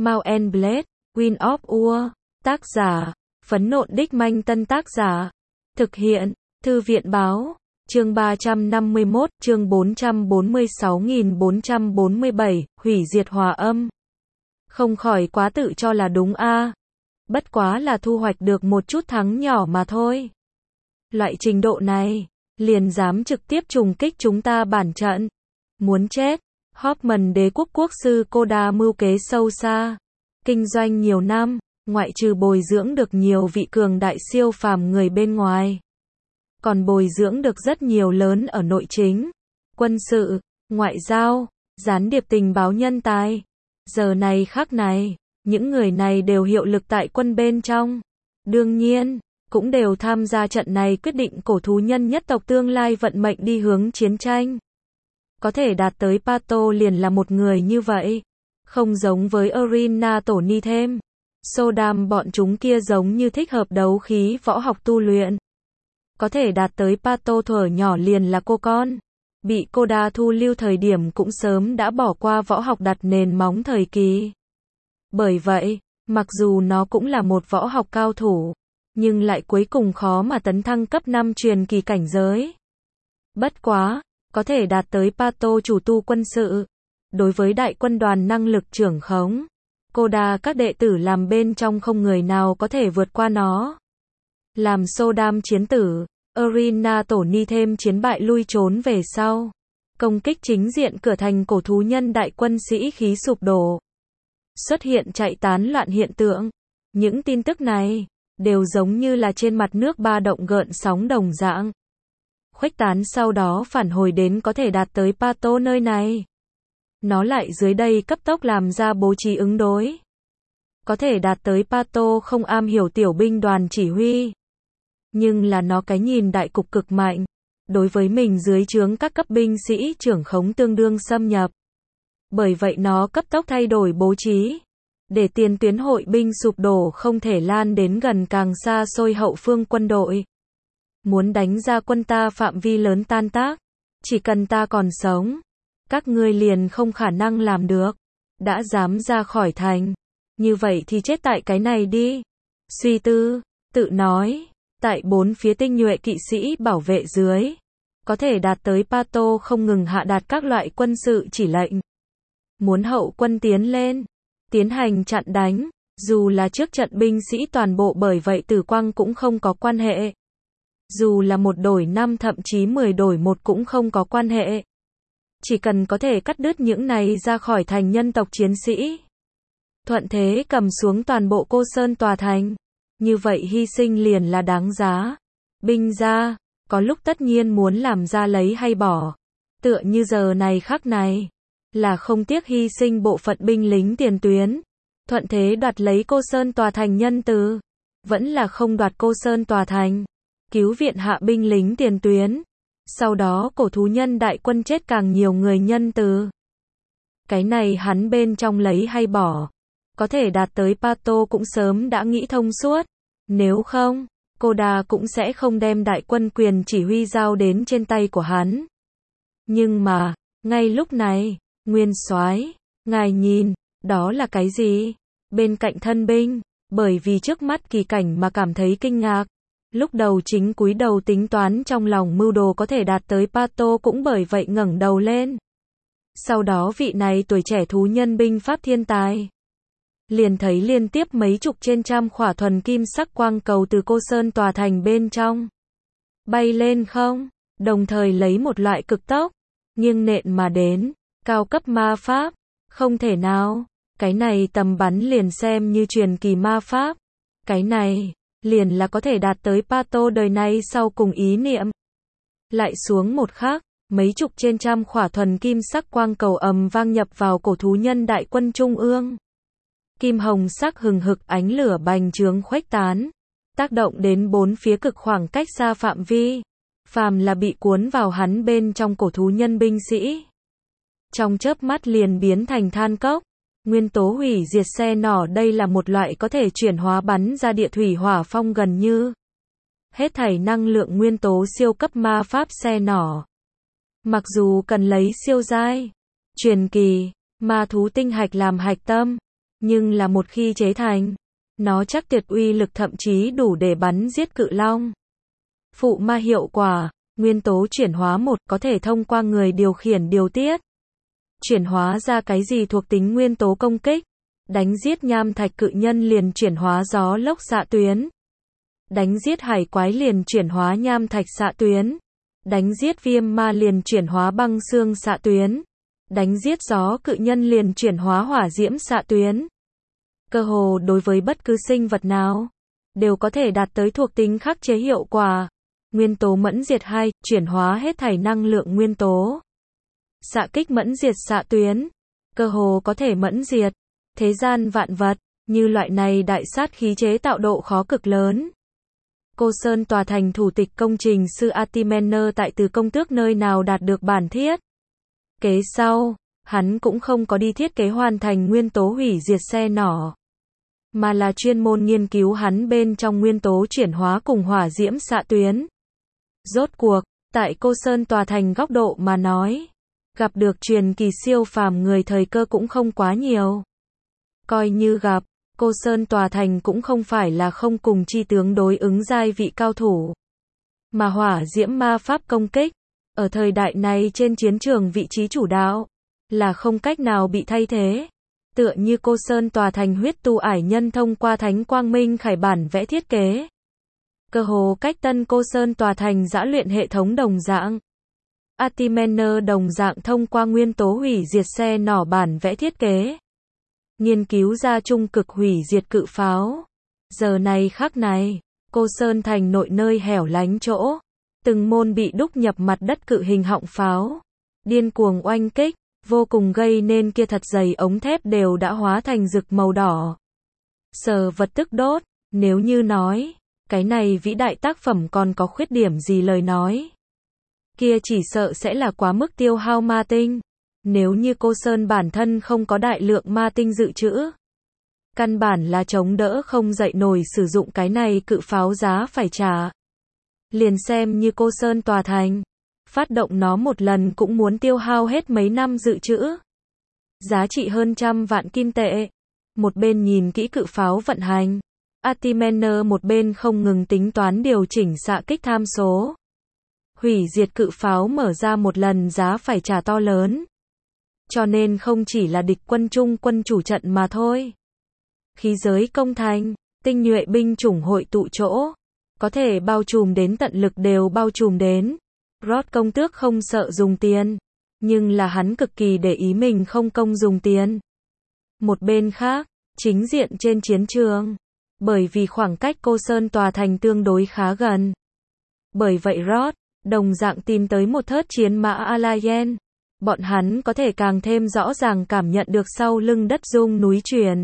Mount and Blade, Wind of War. Tác giả, Phấn Nộn Đích Manh. Tân tác giả, thực hiện, Thư viện Báo. Chương 351, chương 446.447, hủy diệt hòa âm. Không khỏi quá tự cho là đúng a. Bất quá là thu hoạch được một chút thắng nhỏ mà thôi. Loại trình độ này, liền dám trực tiếp trùng kích chúng ta bản trận. Muốn chết. Hoffman đế quốc quốc sư Koda mưu kế sâu xa. Kinh doanh nhiều năm, ngoại trừ bồi dưỡng được nhiều vị cường đại siêu phàm người bên ngoài, còn bồi dưỡng được rất nhiều lớn ở nội chính, quân sự, ngoại giao, gián điệp tình báo nhân tài. Giờ này khắc này, những người này đều hiệu lực tại quân bên trong. Đương nhiên, cũng đều tham gia trận này quyết định cổ thú nhân nhất tộc tương lai vận mệnh đi hướng chiến tranh. Có thể đạt tới Pato liền là một người như vậy. Không giống với Arena tổ ni thêm. Sodam bọn chúng kia giống như thích hợp đấu khí võ học tu luyện. Có thể đạt tới Pato thuở nhỏ liền là cô con. Bị Koda thu lưu thời điểm cũng sớm đã bỏ qua võ học đặt nền móng thời kỳ. Bởi vậy, mặc dù nó cũng là một võ học cao thủ, nhưng lại cuối cùng khó mà tấn thăng cấp 5 truyền kỳ cảnh giới. Bất quá, có thể đạt tới Pato chủ tu quân sự. Đối với đại quân đoàn năng lực trưởng khống, Koda các đệ tử làm bên trong không người nào có thể vượt qua nó. Làm Sodam chiến tử, Arena tổ ni thêm chiến bại lui trốn về sau. Công kích chính diện cửa thành cổ thú nhân đại quân sĩ khí sụp đổ. Xuất hiện chạy tán loạn hiện tượng. Những tin tức này, đều giống như là trên mặt nước ba động gợn sóng đồng dạng. Khuếch tán sau đó phản hồi đến có thể đạt tới Pato nơi này. Nó lại dưới đây cấp tốc làm ra bố trí ứng đối. Có thể đạt tới Pato không am hiểu tiểu binh đoàn chỉ huy. Nhưng là nó cái nhìn đại cục cực mạnh. Đối với mình dưới trướng các cấp binh sĩ trưởng khống tương đương xâm nhập. Bởi vậy nó cấp tốc thay đổi bố trí. Để tiền tuyến hội binh sụp đổ không thể lan đến gần càng xa xôi hậu phương quân đội. Muốn đánh ra quân ta phạm vi lớn tan tác. Chỉ cần ta còn sống, các ngươi liền không khả năng làm được. Đã dám ra khỏi thành, như vậy thì chết tại cái này đi. Suy tư, tự nói, tại bốn phía tinh nhuệ kỵ sĩ bảo vệ dưới, có thể đạt tới Pato không ngừng hạ đạt các loại quân sự chỉ lệnh. Muốn hậu quân tiến lên, tiến hành chặn đánh, dù là trước trận binh sĩ toàn bộ bởi vậy tử quang cũng không có quan hệ. Dù là một đổi 5 thậm chí 10 đổi 1 cũng không có quan hệ. Chỉ cần có thể cắt đứt những này ra khỏi thành nhân tộc chiến sĩ. Thuận thế cầm xuống toàn bộ Cô Sơn tòa thành. Như vậy hy sinh liền là đáng giá. Binh ra, có lúc tất nhiên muốn làm ra lấy hay bỏ. Tựa như giờ này khắc này, là không tiếc hy sinh bộ phận binh lính tiền tuyến. Thuận thế đoạt lấy Cô Sơn tòa thành nhân từ. Vẫn là không đoạt Cô Sơn tòa thành. Cứu viện hạ binh lính tiền tuyến. Sau đó cổ thú nhân đại quân chết càng nhiều người nhân từ. Cái này hắn bên trong lấy hay bỏ. Có thể đạt tới Pato cũng sớm đã nghĩ thông suốt. Nếu không, Koda cũng sẽ không đem đại quân quyền chỉ huy giao đến trên tay của hắn. Nhưng mà, ngay lúc này, Nguyên Soái, ngài nhìn, đó là cái gì? Bên cạnh thân binh, bởi vì trước mắt kỳ cảnh mà cảm thấy kinh ngạc. Lúc đầu chính cúi đầu tính toán trong lòng mưu đồ có thể đạt tới Pato cũng bởi vậy ngẩng đầu lên. Sau đó vị này tuổi trẻ thú nhân binh pháp thiên tài. Liền thấy liên tiếp mấy chục trên trăm khỏa thuần kim sắc quang cầu từ Cô Sơn tòa thành bên trong. Bay lên không, đồng thời lấy một loại cực tốc, nghiêng nện mà đến, cao cấp ma pháp, không thể nào, cái này tầm bắn liền xem như truyền kỳ ma pháp. Cái này liền là có thể đạt tới Pato đời này sau cùng ý niệm. Lại xuống một khắc, mấy chục trên trăm khỏa thuần kim sắc quang cầu ầm vang nhập vào cổ thú nhân đại quân trung ương. Kim hồng sắc hừng hực ánh lửa bành trướng khuếch tán, tác động đến bốn phía cực khoảng cách xa phạm vi. Phàm là bị cuốn vào hắn bên trong cổ thú nhân binh sĩ, trong chớp mắt liền biến thành than cốc. Nguyên tố hủy diệt xe nỏ đây là một loại có thể chuyển hóa bắn ra địa thủy hỏa phong gần như hết thảy năng lượng nguyên tố siêu cấp ma pháp xe nỏ. Mặc dù cần lấy siêu giai, truyền kỳ, ma thú tinh hạch làm hạch tâm, Nhưng là một khi chế thành, nó chắc tuyệt uy lực thậm chí đủ để bắn giết cự long. Phụ ma hiệu quả, nguyên tố chuyển hóa 1 có thể thông qua người điều khiển điều tiết. Chuyển hóa ra cái gì thuộc tính nguyên tố công kích. Đánh giết nham thạch cự nhân liền chuyển hóa gió lốc xạ tuyến. Đánh giết hải quái liền chuyển hóa nham thạch xạ tuyến. Đánh giết viêm ma liền chuyển hóa băng xương xạ tuyến. Đánh giết gió cự nhân liền chuyển hóa hỏa diễm xạ tuyến. Cơ hồ đối với bất cứ sinh vật nào, đều có thể đạt tới thuộc tính khắc chế hiệu quả. Nguyên tố mẫn diệt 2, chuyển hóa hết thảy năng lượng nguyên tố. Xạ kích mẫn diệt xạ tuyến, cơ hồ có thể mẫn diệt thế gian vạn vật, như loại này đại sát khí chế tạo độ khó cực lớn. Cô Sơn tòa thành thủ tịch công trình sư Artimener tại Từ Công Tước nơi nào đạt được bản thiết kế sau, hắn cũng không có đi thiết kế hoàn thành nguyên tố hủy diệt xe nỏ, mà là chuyên môn nghiên cứu hắn bên trong nguyên tố chuyển hóa cùng hỏa diễm xạ tuyến. Rốt cuộc, tại Cô Sơn tòa thành góc độ mà nói, gặp được truyền kỳ siêu phàm người thời cơ cũng không quá nhiều. Coi như gặp, Cô Sơn tòa thành cũng không phải là không cùng chi tướng đối ứng giai vị cao thủ. Mà hỏa diễm ma pháp công kích, ở thời đại này trên chiến trường vị trí chủ đạo, là không cách nào bị thay thế. Tựa như Cô Sơn tòa thành huyết tu ải nhân thông qua Thánh Quang Minh Khải bản vẽ thiết kế. Cơ hồ cách tân Cô Sơn tòa thành giã luyện hệ thống đồng dạng. Artimener đồng dạng thông qua nguyên tố hủy diệt xe nỏ bản vẽ thiết kế. Nghiên cứu ra trung cực hủy diệt cự pháo. Giờ này khắc này, Cô Sơn thành nội nơi hẻo lánh chỗ, từng môn bị đúc nhập mặt đất cự hình họng pháo, điên cuồng oanh kích, vô cùng gây nên kia thật dày ống thép đều đã hóa thành rực màu đỏ. Sờ vật tức đốt, nếu như nói, cái này vĩ đại tác phẩm còn có khuyết điểm gì lời nói, kia chỉ sợ sẽ là quá mức tiêu hao ma tinh. Nếu như Cô Sơn bản thân không có đại lượng ma tinh dự trữ, căn bản là chống đỡ không dậy nổi sử dụng cái này cự pháo giá phải trả. Liền xem như Cô Sơn tòa thành, phát động nó một lần cũng muốn tiêu hao hết mấy năm dự trữ. Giá trị hơn 100 vạn kim tệ. Một bên nhìn kỹ cự pháo vận hành, Artimener một bên không ngừng tính toán điều chỉnh xạ kích tham số. Hủy diệt cự pháo mở ra một lần giá phải trả to lớn. Cho nên không chỉ là địch quân chung quân chủ trận mà thôi. Khí giới công thành, tinh nhuệ binh chủng hội tụ chỗ, có thể bao trùm đến tận lực đều bao trùm đến. Rod công tước không sợ dùng tiền, nhưng là hắn cực kỳ để ý mình không công dùng tiền. Một bên khác, chính diện trên chiến trường, bởi vì khoảng cách Cô Sơn tòa thành tương đối khá gần. Bởi vậy Rod, đồng dạng tìm tới một thớt chiến mã Alayen. Bọn hắn có thể càng thêm rõ ràng cảm nhận được sau lưng đất rung núi chuyển.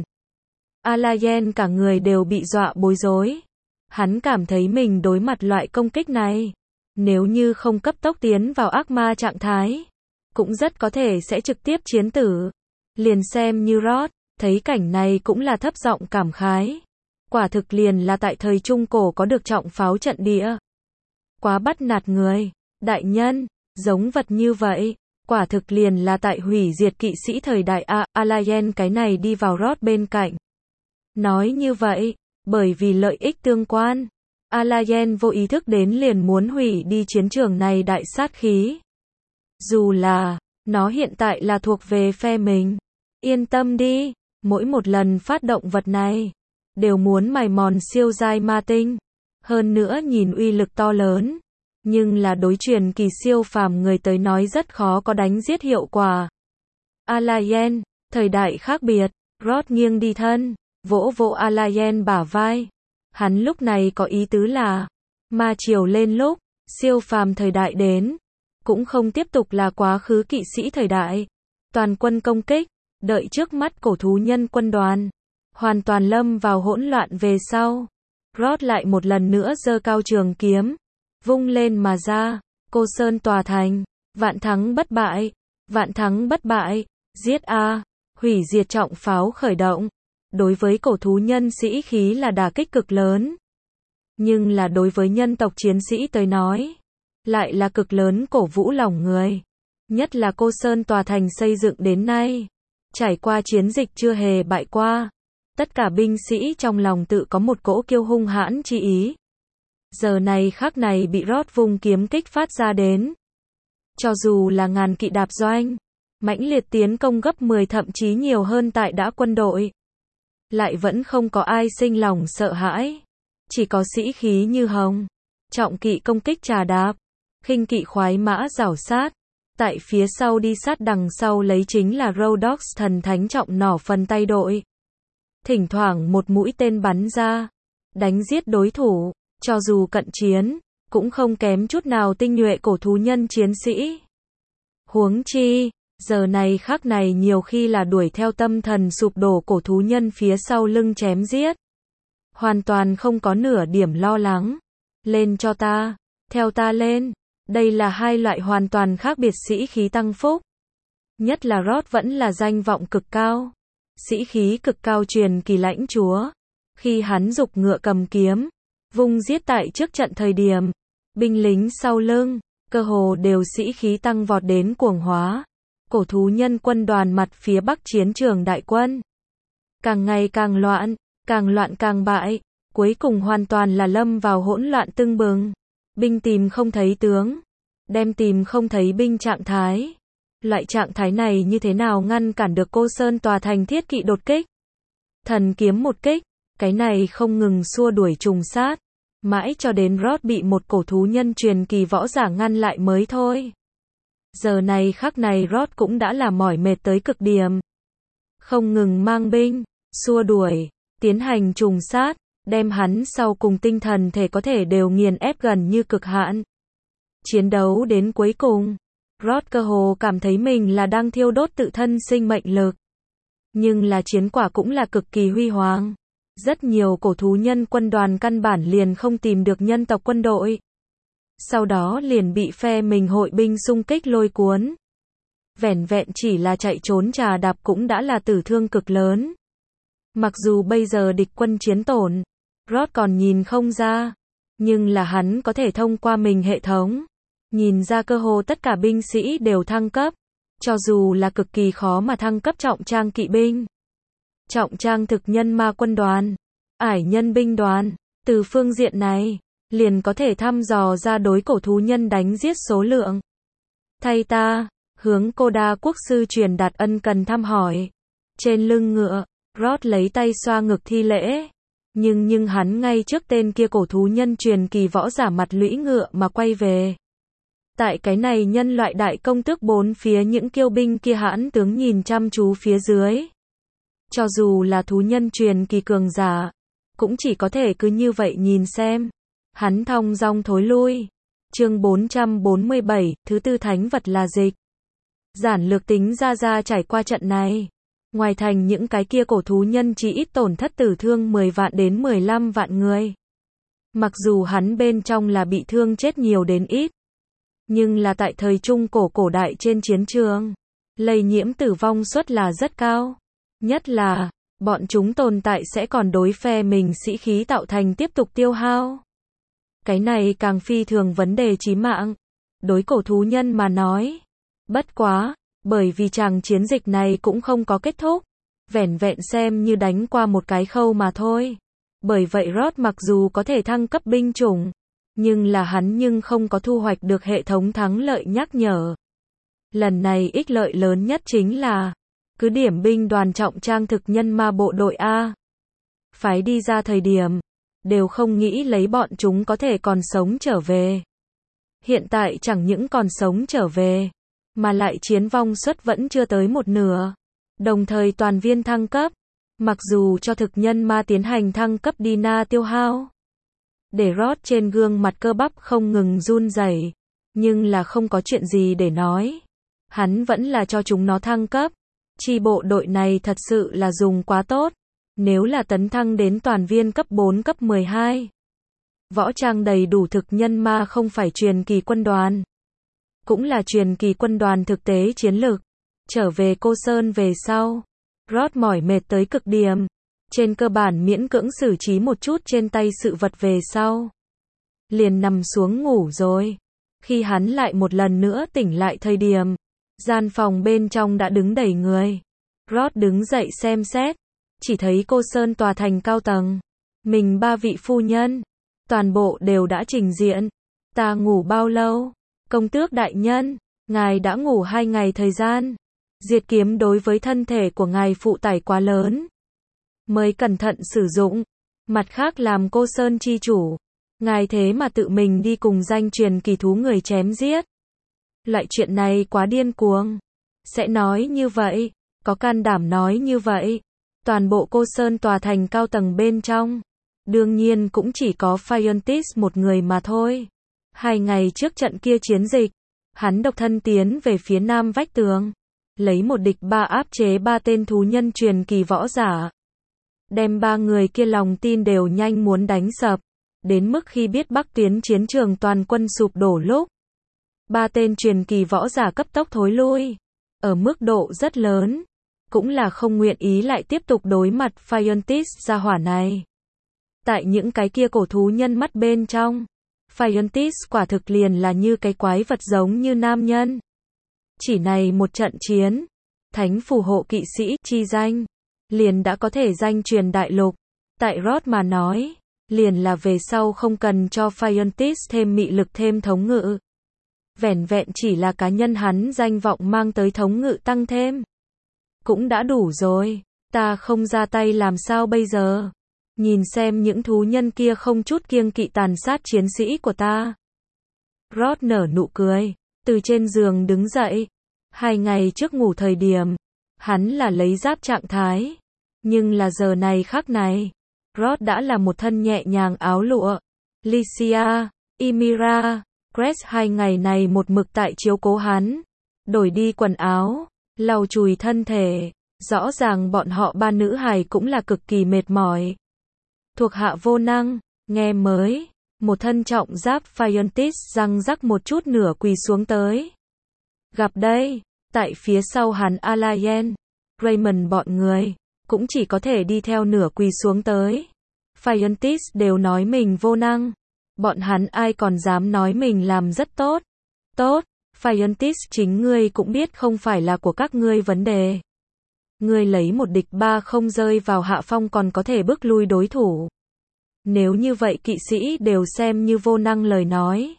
Alayen cả người đều bị dọa bối rối. Hắn cảm thấy mình đối mặt loại công kích này, nếu như không cấp tốc tiến vào ác ma trạng thái, cũng rất có thể sẽ trực tiếp chiến tử. Liền xem như Rod, thấy cảnh này cũng là thấp giọng cảm khái. Quả thực liền là tại thời Trung Cổ có được trọng pháo trận địa. Quá bắt nạt người, đại nhân, giống vật như vậy. Quả thực liền là tại hủy diệt kỵ sĩ thời đại Alayen cái này đi vào Rod bên cạnh. Nói như vậy, bởi vì lợi ích tương quan, Alayen vô ý thức đến liền muốn hủy đi chiến trường này đại sát khí. Dù là, nó hiện tại là thuộc về phe mình. Yên tâm đi, mỗi một lần phát động vật này, đều muốn mài mòn siêu giai ma tinh. Hơn nữa nhìn uy lực to lớn. Nhưng là đối truyền kỳ siêu phàm người tới nói rất khó có đánh giết hiệu quả. Alayen, thời đại khác biệt, Rod nghiêng đi thân, vỗ vỗ Alayen bả vai. Hắn lúc này có ý tứ là, ma triều lên lúc, siêu phàm thời đại đến, cũng không tiếp tục là quá khứ kỵ sĩ thời đại. Toàn quân công kích, đợi trước mắt cổ thú nhân quân đoàn, hoàn toàn lâm vào hỗn loạn về sau. Rod lại một lần nữa giơ cao trường kiếm, vung lên mà ra. Cô Sơn tòa thành, vạn thắng bất bại, vạn thắng bất bại, giết a, hủy diệt trọng pháo khởi động. Đối với cổ thú nhân sĩ khí là đả kích cực lớn. Nhưng là đối với nhân tộc chiến sĩ tới nói, lại là cực lớn cổ vũ lòng người. Nhất là Cô Sơn tòa thành xây dựng đến nay, Trải qua chiến dịch chưa hề bại qua. Tất cả binh sĩ trong lòng tự có một cỗ kiêu hung hãn chi ý. Giờ này khắc này bị Roth vùng kiếm kích phát ra đến. Cho dù là ngàn kỵ đạp doanh, mãnh liệt tiến công gấp 10 thậm chí nhiều hơn tại đã quân đội. Lại vẫn không có ai sinh lòng sợ hãi. Chỉ có sĩ khí như hồng. Trọng kỵ công kích trà đạp. Khinh kỵ khoái mã rảo sát. Tại phía sau đi sát đằng sau lấy chính là Rhodox thần thánh trọng nỏ phần tay đội. Thỉnh thoảng một mũi tên bắn ra. Đánh giết đối thủ. Cho dù cận chiến, cũng không kém chút nào tinh nhuệ cổ thú nhân chiến sĩ. Huống chi, giờ này khắc này nhiều khi là đuổi theo tâm thần sụp đổ cổ thú nhân phía sau lưng chém giết. Hoàn toàn không có nửa điểm lo lắng. Lên cho ta, theo ta lên. Đây là hai loại hoàn toàn khác biệt sĩ khí tăng phúc. Nhất là Roth vẫn là danh vọng cực cao. Sĩ khí cực cao truyền kỳ lãnh chúa. Khi hắn dục ngựa cầm kiếm, vung giết tại trước trận thời điểm, binh lính sau lưng, cơ hồ đều sĩ khí tăng vọt đến cuồng hóa. Cổ thú nhân quân đoàn mặt phía bắc chiến trường đại quân. Càng ngày càng loạn càng bại, cuối cùng hoàn toàn là lâm vào hỗn loạn tưng bừng. Binh tìm không thấy tướng, đem tìm không thấy binh trạng thái. Loại trạng thái này như thế nào ngăn cản được Cô Sơn tòa thành thiết kỵ đột kích? Thần kiếm một kích, cái này không ngừng xua đuổi trùng sát. Mãi cho đến Roth bị một cổ thú nhân truyền kỳ võ giả ngăn lại mới thôi. Giờ này khắc này Roth cũng đã là mỏi mệt tới cực điểm. Không ngừng mang binh, xua đuổi, tiến hành trùng sát, đem hắn sau cùng tinh thần thể có thể đều nghiền ép gần như cực hạn. Chiến đấu đến cuối cùng, Roth cơ hồ cảm thấy mình là đang thiêu đốt tự thân sinh mệnh lực. Nhưng là chiến quả cũng là cực kỳ huy hoàng. Rất nhiều cổ thú nhân quân đoàn căn bản liền không tìm được nhân tộc quân đội. Sau đó liền bị phe mình hội binh xung kích lôi cuốn. Vẻn vẹn chỉ là chạy trốn trà đạp cũng đã là tử thương cực lớn. Mặc dù bây giờ địch quân chiến tổn, Roth còn nhìn không ra. Nhưng là hắn có thể thông qua mình hệ thống. Nhìn ra cơ hồ tất cả binh sĩ đều thăng cấp. Cho dù là cực kỳ khó mà thăng cấp trọng trang kỵ binh. Trọng trang thực nhân ma quân đoàn, ải nhân binh đoàn, từ phương diện này, liền có thể thăm dò ra đối cổ thú nhân đánh giết số lượng. Thay ta, hướng Cô Đa quốc sư truyền đạt ân cần thăm hỏi. Trên lưng ngựa, Roth lấy tay xoa ngực thi lễ. Nhưng hắn ngay trước tên kia cổ thú nhân truyền kỳ võ giả mặt lũy ngựa mà quay về. Tại cái này nhân loại đại công tước bốn phía những kiêu binh kia hãn tướng nhìn chăm chú phía dưới. Cho dù là thú nhân truyền kỳ cường giả, cũng chỉ có thể cứ như vậy nhìn xem. Hắn thong dong thối lui. Chương 447, thứ tư thánh vật là dịch. Giản lược tính ra trải qua trận này. Ngoài thành những cái kia cổ thú nhân chỉ ít tổn thất tử thương 10 vạn đến 15 vạn người. Mặc dù hắn bên trong là bị thương chết nhiều đến ít. Nhưng là tại thời trung cổ đại trên chiến trường, lây nhiễm tử vong suất là rất cao. Nhất là, bọn chúng tồn tại sẽ còn đối phe mình sĩ khí tạo thành tiếp tục tiêu hao. Cái này càng phi thường vấn đề chí mạng. Đối cổ thú nhân mà nói. Bất quá, bởi vì chàng chiến dịch này cũng không có kết thúc. Vẻn vẹn xem như đánh qua một cái khâu mà thôi. Bởi vậy Roth mặc dù có thể thăng cấp binh chủng, nhưng hắn không có thu hoạch được hệ thống thắng lợi nhắc nhở. Lần này ích lợi lớn nhất chính là cứ điểm binh đoàn trọng trang thực nhân ma bộ đội A. Phái đi ra thời điểm, đều không nghĩ lấy bọn chúng có thể còn sống trở về. Hiện tại chẳng những còn sống trở về, mà lại chiến vong suất vẫn chưa tới một nửa. Đồng thời toàn viên thăng cấp, mặc dù cho thực nhân ma tiến hành thăng cấp Dina tiêu hao. Để Roth trên gương mặt cơ bắp không ngừng run rẩy, nhưng là không có chuyện gì để nói. Hắn vẫn là cho chúng nó thăng cấp. Chi bộ đội này thật sự là dùng quá tốt. Nếu là tấn thăng đến toàn viên cấp 4 cấp 12. Võ trang đầy đủ thực nhân ma không phải truyền kỳ quân đoàn. Cũng là truyền kỳ quân đoàn thực tế chiến lược. Trở về Cô Sơn về sau. Roth mỏi mệt tới cực điểm. Trên cơ bản miễn cưỡng xử trí một chút trên tay sự vật về sau. Liền nằm xuống ngủ rồi. Khi hắn lại một lần nữa tỉnh lại thời điểm. Gian phòng bên trong đã đứng đầy người. Ross đứng dậy xem xét, chỉ thấy cô Sơn tòa thành cao tầng. Mình 3 vị phu nhân, toàn bộ đều đã trình diện. Ta ngủ bao lâu? Công tước đại nhân, ngài đã ngủ 2 ngày thời gian. Diệt kiếm đối với thân thể của ngài phụ tải quá lớn. Mới cẩn thận sử dụng. Mặt khác làm cô Sơn chi chủ. Ngài thế mà tự mình đi cùng danh truyền kỳ thú người chém giết. Loại chuyện này quá điên cuồng. Sẽ nói như vậy, có can đảm nói như vậy. Toàn bộ cô Sơn tòa thành cao tầng bên trong. Đương nhiên cũng chỉ có Phiontis một người mà thôi. 2 ngày trước trận kia chiến dịch, hắn độc thân tiến về phía nam vách tường. Lấy một địch 3 áp chế 3 tên thú nhân truyền kỳ võ giả. Đem 3 người kia lòng tin đều nhanh muốn đánh sập. Đến mức khi biết Bắc Tuyến chiến trường toàn quân sụp đổ lúc. 3 tên truyền kỳ võ giả cấp tốc thối lui. Ở mức độ rất lớn. Cũng là không nguyện ý lại tiếp tục đối mặt Phiontis gia hỏa này. Tại những cái kia cổ thú nhân mắt bên trong. Phiontis quả thực liền là như cái quái vật giống như nam nhân. Chỉ này một trận chiến. Thánh phù hộ kỵ sĩ chi danh. Liền đã có thể danh truyền đại lục. Tại Ross mà nói. Liền là về sau không cần cho Phiontis thêm mị lực thêm thống ngự. Vẻn vẹn chỉ là cá nhân hắn danh vọng mang tới thống ngự tăng thêm. Cũng đã đủ rồi. Ta không ra tay làm sao bây giờ? Nhìn xem những thú nhân kia không chút kiêng kỵ tàn sát chiến sĩ của ta. Ross nở nụ cười. Từ trên giường đứng dậy. 2 ngày trước ngủ thời điểm. Hắn là lấy giáp trạng thái. Nhưng là giờ này khắc này. Ross đã là một thân nhẹ nhàng áo lụa. Lycia, Ymira, Cress 2 ngày này một mực tại chiếu cố hắn. Đổi đi quần áo. Lau chùi thân thể. Rõ ràng bọn họ 3 nữ hài cũng là cực kỳ mệt mỏi. Thuộc hạ vô năng, nghe mới. Một thân trọng giáp Phiontis răng rắc một chút nửa quỳ xuống tới. Gặp đây, tại phía sau hắn Alayen, Raymond bọn người, cũng chỉ có thể đi theo nửa quỳ xuống tới. Phiontis đều nói mình vô năng. Bọn hắn ai còn dám nói mình làm rất tốt. Tốt, Phiontis chính ngươi cũng biết không phải là của các ngươi vấn đề. Ngươi lấy một địch 3 không rơi vào hạ phong còn có thể bước lui đối thủ. Nếu như vậy kỵ sĩ đều xem như vô năng lời nói.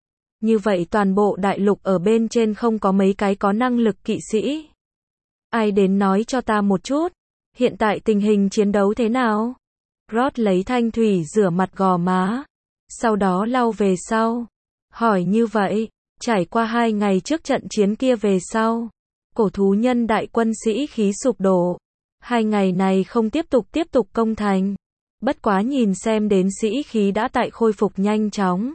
Như vậy toàn bộ đại lục ở bên trên không có mấy cái có năng lực kỵ sĩ. Ai đến nói cho ta một chút. Hiện tại tình hình chiến đấu thế nào? Ross lấy thanh thủy rửa mặt gò má. Sau đó lau về sau. Hỏi như vậy, trải qua 2 ngày trước trận chiến kia về sau. Cổ thú nhân đại quân sĩ khí sụp đổ. 2 ngày này không tiếp tục công thành. Bất quá nhìn xem đến sĩ khí đã tại khôi phục nhanh chóng.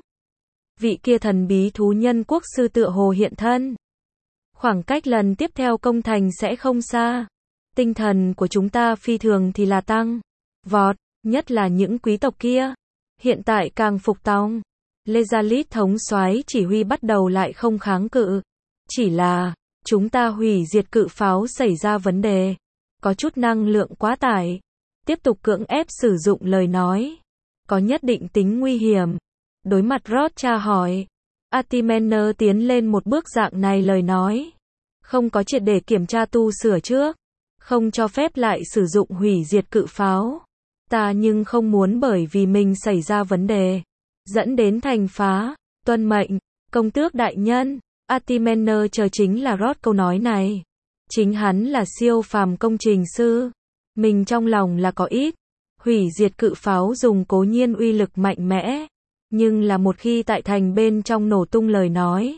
Vị kia thần bí thú nhân quốc sư tựa hồ hiện thân. Khoảng cách lần tiếp theo công thành sẽ không xa. Tinh thần của chúng ta phi thường thì là tăng. Vọt, nhất là những quý tộc kia. Hiện tại càng phục tòng. Lezalit thống soái chỉ huy bắt đầu lại không kháng cự. Chỉ là, chúng ta hủy diệt cự pháo xảy ra vấn đề. Có chút năng lượng quá tải. Tiếp tục cưỡng ép sử dụng lời nói. Có nhất định tính nguy hiểm. Đối mặt Ross tra hỏi. Atimener tiến lên một bước dạng này lời nói. Không có triệt để kiểm tra tu sửa trước. Không cho phép lại sử dụng hủy diệt cự pháo. Ta nhưng không muốn bởi vì mình xảy ra vấn đề. Dẫn đến thành phá. Tuân mệnh. Công tước đại nhân. Atimener chờ chính là Ross câu nói này. Chính hắn là siêu phàm công trình sư. Mình trong lòng là có ít. Hủy diệt cự pháo dùng cố nhiên uy lực mạnh mẽ. Nhưng là một khi tại thành bên trong nổ tung lời nói.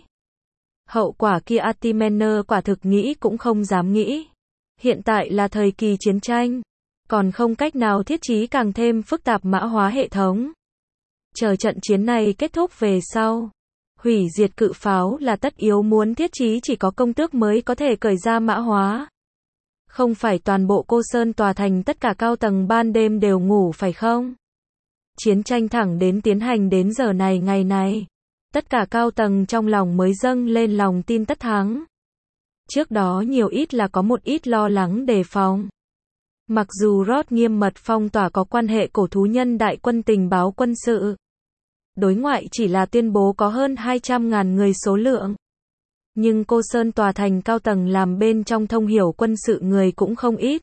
Hậu quả kia Atimener quả thực nghĩ cũng không dám nghĩ. Hiện tại là thời kỳ chiến tranh. Còn không cách nào thiết trí càng thêm phức tạp mã hóa hệ thống. Chờ trận chiến này kết thúc về sau. Hủy diệt cự pháo là tất yếu muốn thiết trí chỉ có công tước mới có thể cởi ra mã hóa. Không phải toàn bộ cô Sơn tòa thành tất cả cao tầng ban đêm đều ngủ phải không? Chiến tranh thẳng đến tiến hành đến giờ này ngày này. Tất cả cao tầng trong lòng mới dâng lên lòng tin tất thắng. Trước đó nhiều ít là có một ít lo lắng đề phòng. Mặc dù Ross nghiêm mật phong tỏa có quan hệ cổ thú nhân đại quân tình báo quân sự. Đối ngoại chỉ là tuyên bố có hơn 200.000 người số lượng. Nhưng Cô Sơn tòa thành cao tầng làm bên trong thông hiểu quân sự người cũng không ít.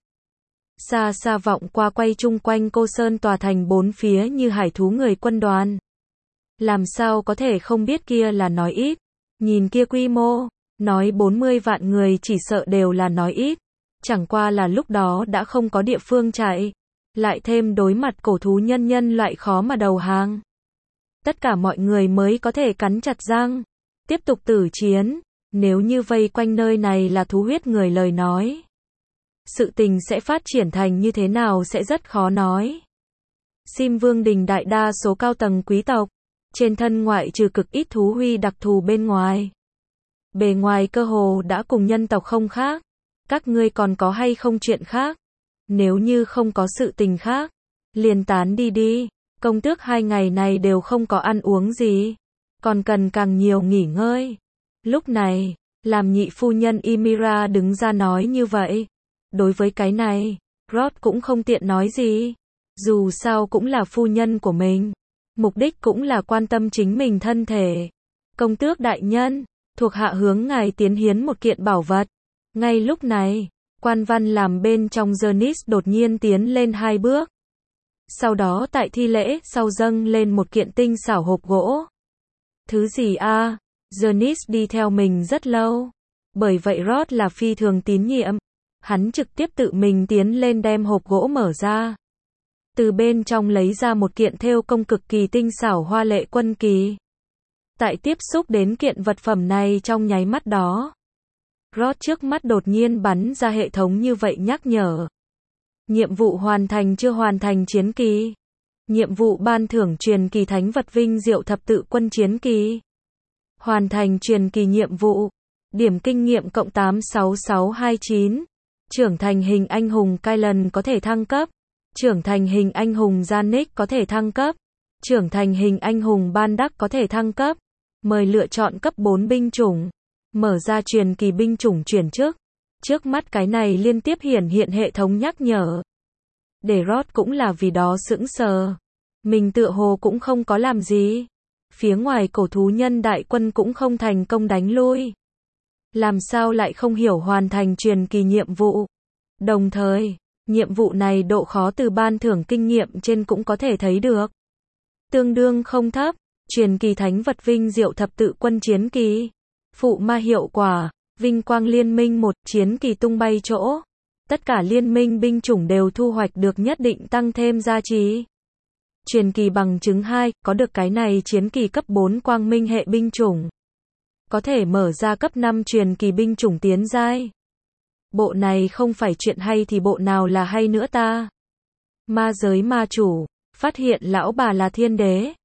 Xa xa vọng qua quay chung quanh Cô Sơn tòa thành bốn phía như hải thú người quân đoàn. Làm sao có thể không biết kia là nói ít. Nhìn kia quy mô, nói 40 vạn người chỉ sợ đều là nói ít. Chẳng qua là lúc đó đã không có địa phương chạy. Lại thêm đối mặt cổ thú nhân loại khó mà đầu hàng. Tất cả mọi người mới có thể cắn chặt răng. Tiếp tục tử chiến. Nếu như vây quanh nơi này là thú huyết người lời nói. Sự tình sẽ phát triển thành như thế nào sẽ rất khó nói. Sim Vương Đình đại đa số cao tầng quý tộc. Trên thân ngoại trừ cực ít thú huy đặc thù bên ngoài. Bề ngoài cơ hồ đã cùng nhân tộc không khác. Các ngươi còn có hay không chuyện khác? Nếu như không có sự tình khác, liền tán đi đi. Công tước 2 ngày này đều không có ăn uống gì. Còn cần càng nhiều nghỉ ngơi. Lúc này, làm nhị phu nhân Ymira đứng ra nói như vậy. Đối với cái này, Rod cũng không tiện nói gì. Dù sao cũng là phu nhân của mình. Mục đích cũng là quan tâm chính mình thân thể. Công tước đại nhân, thuộc hạ hướng ngài tiến hiến một kiện bảo vật. Ngay lúc này, quan văn làm bên trong Jonis đột nhiên tiến lên 2 bước. Sau đó tại thi lễ sau dâng lên một kiện tinh xảo hộp gỗ. Thứ gì a? Jonis đi theo mình rất lâu. Bởi vậy Rod là phi thường tín nhiệm. Hắn trực tiếp tự mình tiến lên đem hộp gỗ mở ra. Từ bên trong lấy ra một kiện thêu công cực kỳ tinh xảo hoa lệ quân kỳ. Tại tiếp xúc đến kiện vật phẩm này trong nháy mắt đó. Rod trước mắt đột nhiên bắn ra hệ thống như vậy nhắc nhở. Nhiệm vụ hoàn thành chưa hoàn thành chiến kỳ. Nhiệm vụ ban thưởng truyền kỳ thánh vật vinh diệu thập tự quân chiến kỳ. Hoàn thành truyền kỳ nhiệm vụ. Điểm kinh nghiệm cộng 86629. Trưởng thành hình anh hùng Kylan có thể thăng cấp. Trưởng thành hình anh hùng Janik có thể thăng cấp. Trưởng thành hình anh hùng Ban Đắc có thể thăng cấp. Mời lựa chọn cấp 4 binh chủng. Mở ra truyền kỳ binh chủng chuyển chức. Trước mắt cái này liên tiếp hiển hiện hệ thống nhắc nhở. Để Rod cũng là vì đó sững sờ. Mình tựa hồ cũng không có làm gì. Phía ngoài cổ thú nhân đại quân cũng không thành công đánh lui. Làm sao lại không hiểu hoàn thành truyền kỳ nhiệm vụ. Đồng thời, nhiệm vụ này độ khó từ ban thưởng kinh nghiệm trên cũng có thể thấy được. Tương đương không thấp. Truyền kỳ thánh vật vinh diệu thập tự quân chiến kỳ. Phụ ma hiệu quả. Vinh quang liên minh 1 chiến kỳ tung bay chỗ. Tất cả liên minh binh chủng đều thu hoạch được nhất định tăng thêm giá trị. Truyền kỳ bằng chứng 2, có được cái này chiến kỳ cấp 4 quang minh hệ binh chủng. Có thể mở ra cấp 5 truyền kỳ binh chủng tiến giai. Bộ này không phải chuyện hay thì bộ nào là hay nữa ta? Ma giới ma chủ, phát hiện lão bà là thiên đế.